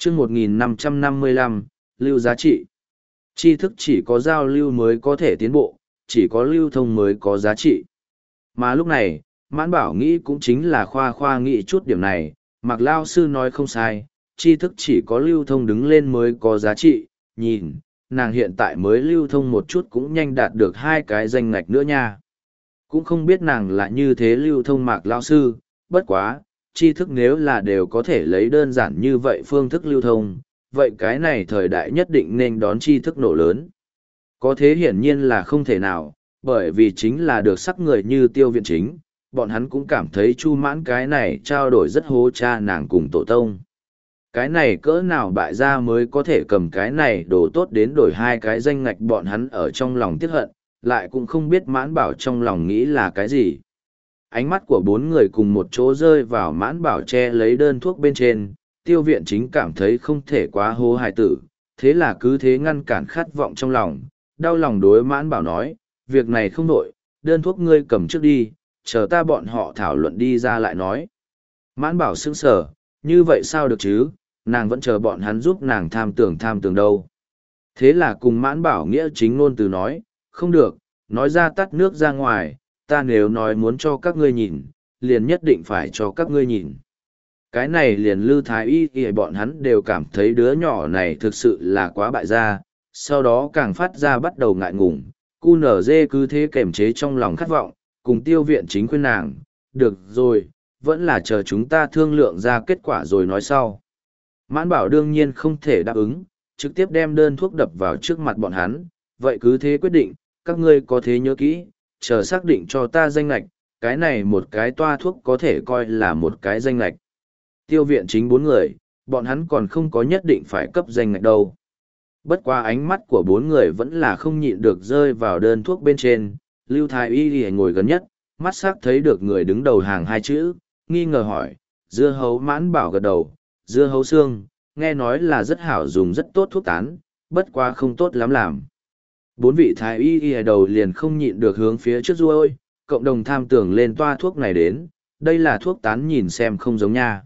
chương 1555, lưu giá trị. Tri thức chỉ có giao lưu mới có thể tiến bộ, chỉ có lưu thông mới có giá trị. Mà lúc này, Mãn Bảo nghĩ cũng chính là khoa nghĩ chút điểm này, Mạc Lao sư nói không sai, tri thức chỉ có lưu thông đứng lên mới có giá trị, nhìn, nàng hiện tại mới lưu thông một chút cũng nhanh đạt được 2 cái danh ngạch nữa nha. Cũng không biết nàng là như thế lưu thông Mạc Lao sư, bất quá, tri thức nếu là đều có thể lấy đơn giản như vậy phương thức lưu thông, vậy cái này thời đại nhất định nên đón tri thức nổ lớn. Có thế hiển nhiên là không thể nào, bởi vì chính là được sắc người như Tiêu Viện Chính, bọn hắn cũng cảm thấy Chu Mãn cái này trao đổi rất hố cha nàng cùng tổ tông. Cái này cỡ nào bại gia mới có thể cầm cái này đồ tốt đến đổi 2 cái danh ngạch, bọn hắn ở trong lòng tiếc hận, lại cũng không biết Mãn Bảo trong lòng nghĩ là cái gì. Ánh mắt của 4 người cùng một chỗ rơi vào Mãn Bảo che lấy đơn thuốc bên trên, Tiêu Viện Chính cảm thấy không thể quá hố hài tử, thế là cứ thế ngăn cản khát vọng trong lòng, đau lòng đối Mãn Bảo nói, việc này không nổi, đơn thuốc ngươi cầm trước đi, chờ ta bọn họ thảo luận đi ra lại nói. Mãn Bảo sững sờ, như vậy sao được chứ, nàng vẫn chờ bọn hắn giúp nàng tham tưởng đâu. Thế là cùng Mãn Bảo nghĩa chính ngôn từ nói, không được, nói ra tắt nước ra ngoài, ta nếu nói muốn cho các ngươi nhìn, liền nhất định phải cho các ngươi nhìn. Cái này liền Lư Thái Y thì bọn hắn đều cảm thấy đứa nhỏ này thực sự là quá bại gia, sau đó càng phát ra bắt đầu ngại ngùng, cu nở dê cứ thế kềm chế trong lòng khát vọng, cùng Tiêu Viện Chính khuyên nàng, được rồi, vẫn là chờ chúng ta thương lượng ra kết quả rồi nói sau. Mãn Bảo đương nhiên không thể đáp ứng, trực tiếp đem đơn thuốc đập vào trước mặt bọn hắn, vậy cứ thế quyết định, các ngươi có thế nhớ kỹ, chờ xác định cho ta danh lạch, cái này một cái toa thuốc có thể coi là một cái danh lạch. Tiêu Viện Chính 4 người, bọn hắn còn không có nhất định phải cấp danh lạch đâu. Bất qua ánh mắt của 4 người vẫn là không nhịn được rơi vào đơn thuốc bên trên, Lưu Thái Y thì ngồi gần nhất, mắt sắc thấy được người đứng đầu hàng 2 chữ, nghi ngờ hỏi, dưa hấu. Mãn Bảo gật đầu, dưa hấu xương, nghe nói là rất hảo dùng, rất tốt thuốc tán, bất quá không tốt lắm làm. 4 vị Thái Y y đầu liền không nhịn được hướng phía trước ruôi, cộng đồng tham tưởng lên toa thuốc này đến, đây là thuốc tán nhìn xem không giống nha.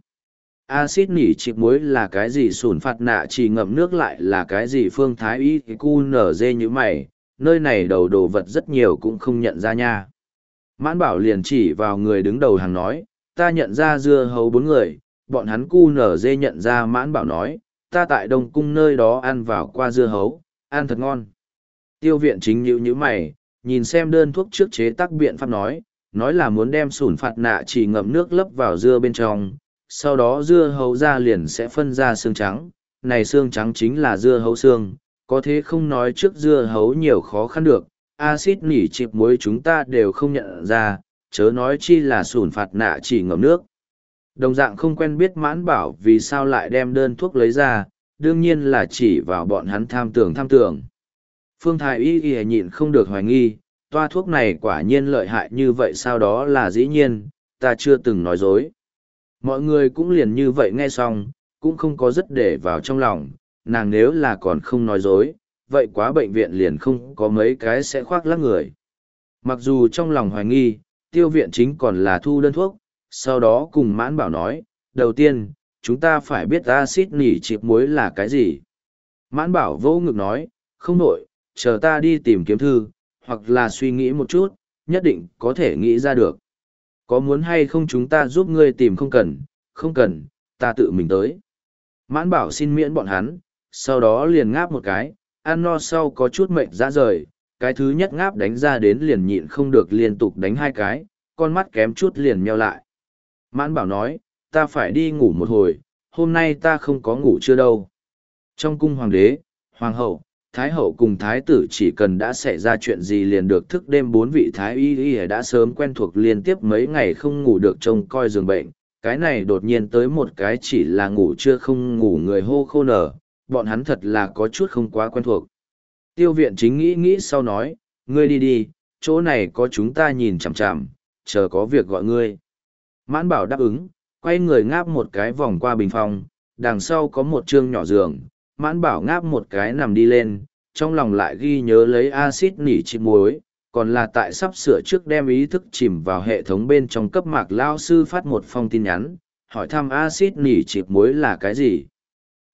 Axit nỉ trịch muối là cái gì, sủn phạt nạ chỉ ngậm nước lại là cái gì, Phương Thái Y cu nở dê như mày, nơi này đầu đồ vật rất nhiều cũng không nhận ra nha. Mãn Bảo liền chỉ vào người đứng đầu hàng nói, ta nhận ra dưa hấu 4 người, bọn hắn cu nở dê nhận ra. Mãn Bảo nói, ta tại Đông Cung nơi đó ăn vào qua dưa hấu, ăn thật ngon. Tiêu Viện Chính nhíu nhíu mày, nhìn xem đơn thuốc trước chế tác biện pháp nói là muốn đem sủn phạt nạ chỉ ngậm nước lấp vào dưa bên trong, sau đó dưa hấu ra liền sẽ phân ra xương trắng, này xương trắng chính là dưa hấu xương, có thế không nói trước dưa hấu nhiều khó khăn được, axit nỉ chịp muối chúng ta đều không nhận ra, chớ nói chi là sủn phạt nạ chỉ ngậm nước. Đồng dạng không quen biết Mãn Bảo vì sao lại đem đơn thuốc lấy ra, đương nhiên là chỉ vào bọn hắn tham tưởng. Phương Thái Y Y nhịn không được hoài nghi, toa thuốc này quả nhiên lợi hại như vậy sao, đó là dĩ nhiên, ta chưa từng nói dối. Mọi người cũng liền như vậy nghe xong, cũng không có rất để vào trong lòng, nàng nếu là còn không nói dối, vậy quá bệnh viện liền không có mấy cái sẽ khoác lác người. Mặc dù trong lòng hoài nghi, Tiêu Viện Chính còn là thu đơn thuốc, sau đó cùng Mãn Bảo nói, đầu tiên, chúng ta phải biết axit nỉ chịp muối là cái gì. Mãn Bảo vỗ ngực nói, không nổi, chờ ta đi tìm kiếm thư, hoặc là suy nghĩ một chút, nhất định có thể nghĩ ra được. Có muốn hay không chúng ta giúp ngươi tìm? Không cần, ta tự mình tới. Mãn Bảo xin miễn bọn hắn, sau đó liền ngáp một cái, ăn no sau có chút mệt ra rời, cái thứ nhất ngáp đánh ra đến liền nhịn không được liên tục đánh 2 cái, con mắt kém chút liền nheo lại. Mãn Bảo nói, ta phải đi ngủ một hồi, hôm nay ta không có ngủ chưa đâu. Trong cung hoàng đế, hoàng hậu, thái hậu cùng thái tử chỉ cần đã xảy ra chuyện gì liền được thức đêm. 4 vị thái y đã sớm quen thuộc liên tiếp mấy ngày không ngủ được trông coi giường bệnh, cái này đột nhiên tới một cái chỉ là ngủ chưa không ngủ người hô khô nở, bọn hắn thật là có chút không quá quen thuộc. Tiêu Viện Chính nghĩ sau nói, ngươi đi đi, chỗ này có chúng ta nhìn chằm chằm, chờ có việc gọi ngươi. Mãn Bảo đáp ứng, quay người ngáp một cái vòng qua bình phòng, đằng sau có một chương nhỏ giường, Mãn Bảo ngáp một cái nằm đi lên, trong lòng lại ghi nhớ lấy axit nỉ chịp muối, còn là tại sắp sửa trước đem ý thức chìm vào hệ thống bên trong cấp Mạc Lao sư phát một phong tin nhắn, hỏi thăm axit nỉ chịp muối là cái gì.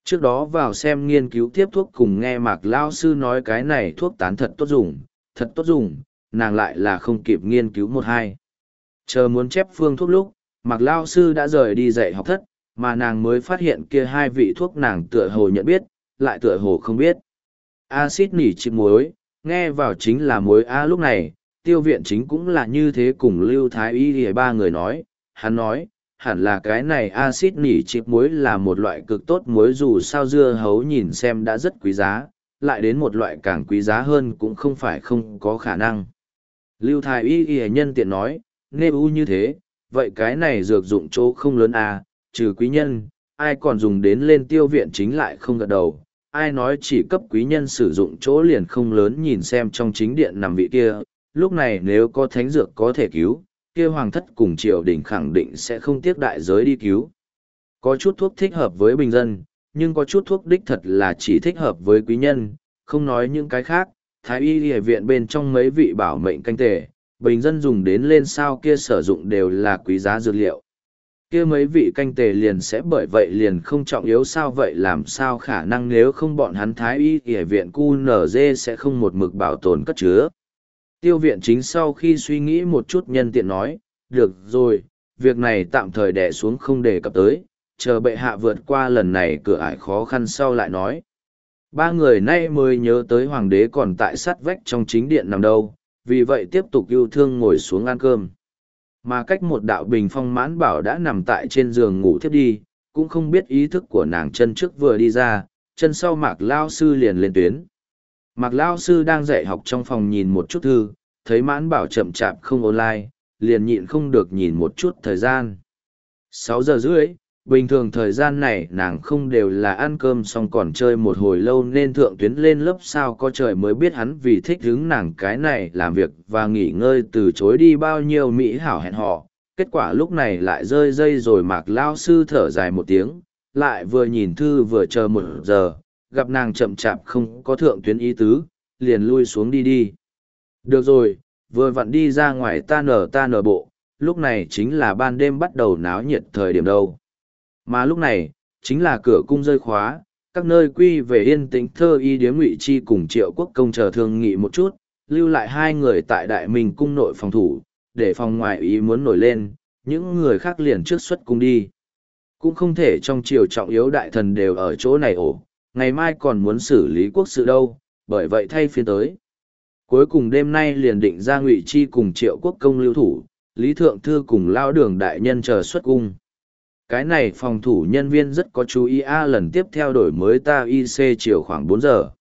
Trước đó vào xem nghiên cứu tiếp thuốc cùng nghe Mạc Lao sư nói cái này thuốc tán thật tốt dùng, nàng lại là không kịp nghiên cứu một hai. Chờ muốn chép phương thuốc lúc, Mạc Lao sư đã rời đi dạy học thất, mà nàng mới phát hiện kia hai vị thuốc nàng tựa hồ nhận biết, lại tựa hồ không biết. Axit nỉ chip muối, nghe vào chính là muối A. Lúc này, Tiêu Viện Chính cũng là như thế cùng Lưu Thái Y ba người nói, hắn nói, hẳn là cái này axit nỉ chip muối là một loại cực tốt muối, dù sao dưa hấu nhìn xem đã rất quý giá, lại đến một loại càng quý giá hơn cũng không phải không có khả năng. Lưu Thái Y nhân tiện nói, nghe u như thế, vậy cái này dược dụng chỗ không lớn à, trừ quý nhân, ai còn dùng đến lên Tiêu Viện Chính lại không gật đầu, ai nói chỉ cấp quý nhân sử dụng chỗ liền không lớn. Nhìn xem trong chính điện nằm vị kia, lúc này nếu có thánh dược có thể cứu, kia hoàng thất cùng triều đình khẳng định sẽ không tiếc đại giới đi cứu. Có chút thuốc thích hợp với bình dân, nhưng có chút thuốc đích thật là chỉ thích hợp với quý nhân, không nói những cái khác. Thái y y viện bên trong mấy vị bảo mệnh canh tề, bình dân dùng đến lên sao kia sử dụng đều là quý giá dược liệu. Kia mấy vị canh tề liền sẽ bởi vậy liền không trọng yếu sao, vậy làm sao khả năng nếu không bọn hắn Thái y y viện QNZ sẽ không một mực bảo tồn cất chứa. Tiêu Viện Chính sau khi suy nghĩ một chút nhân tiện nói, được rồi, việc này tạm thời đè xuống không đề cập tới, chờ bệ hạ vượt qua lần này cửa ải khó khăn sau lại nói. Ba người nay mới nhớ tới hoàng đế còn tại sát vách trong chính điện nằm đâu, vì vậy tiếp tục yêu thương ngồi xuống ăn cơm. Mà cách một đạo bình phong Mãn Bảo đã nằm tại trên giường ngủ thiếp đi, cũng không biết ý thức của nàng chân trước vừa đi ra, chân sau Mạc Lao sư liền lên tuyến. Mạc Lao sư đang dạy học trong phòng nhìn một chút thư, thấy Mãn Bảo chậm chạp không online, liền nhịn không được nhìn một chút thời gian. 6:30, bình thường thời gian này nàng không đều là ăn cơm xong còn chơi một hồi lâu nên thượng tuyến lên lớp, sao có trời mới biết hắn vì thích hứng nàng cái này làm việc và nghỉ ngơi từ chối đi bao nhiêu mỹ hảo hẹn hò. Kết quả lúc này lại rơi dây rồi. Mạc Lao sư thở dài một tiếng, lại vừa nhìn thư vừa chờ 1 giờ, gặp nàng chậm chạp không có thượng tuyến ý tứ, liền lui xuống đi. Được rồi, vừa vặn đi ra ngoài ta nở bộ, lúc này chính là ban đêm bắt đầu náo nhiệt thời điểm đâu. Mà lúc này, chính là cửa cung rơi khóa, các nơi quy về yên tĩnh. Thơ y điếm Ngụy Chi cùng Triệu Quốc Công chờ thương nghị một chút, lưu lại hai người tại Đại Minh cung nội phòng thủ, để phòng ngoại ý muốn nổi lên, những người khác liền trước xuất cung đi. Cũng không thể trong triều trọng yếu đại thần đều ở chỗ này ổ, ngày mai còn muốn xử lý quốc sự đâu, bởi vậy thay phiên tới. Cuối cùng đêm nay liền định ra Ngụy Chi cùng Triệu Quốc Công lưu thủ, Lý Thượng Thư cùng Lao Đường đại nhân chờ xuất cung. Cái này phòng thủ nhân viên rất có chú ý lần tiếp theo đổi mới ta IC chiều khoảng 4 giờ.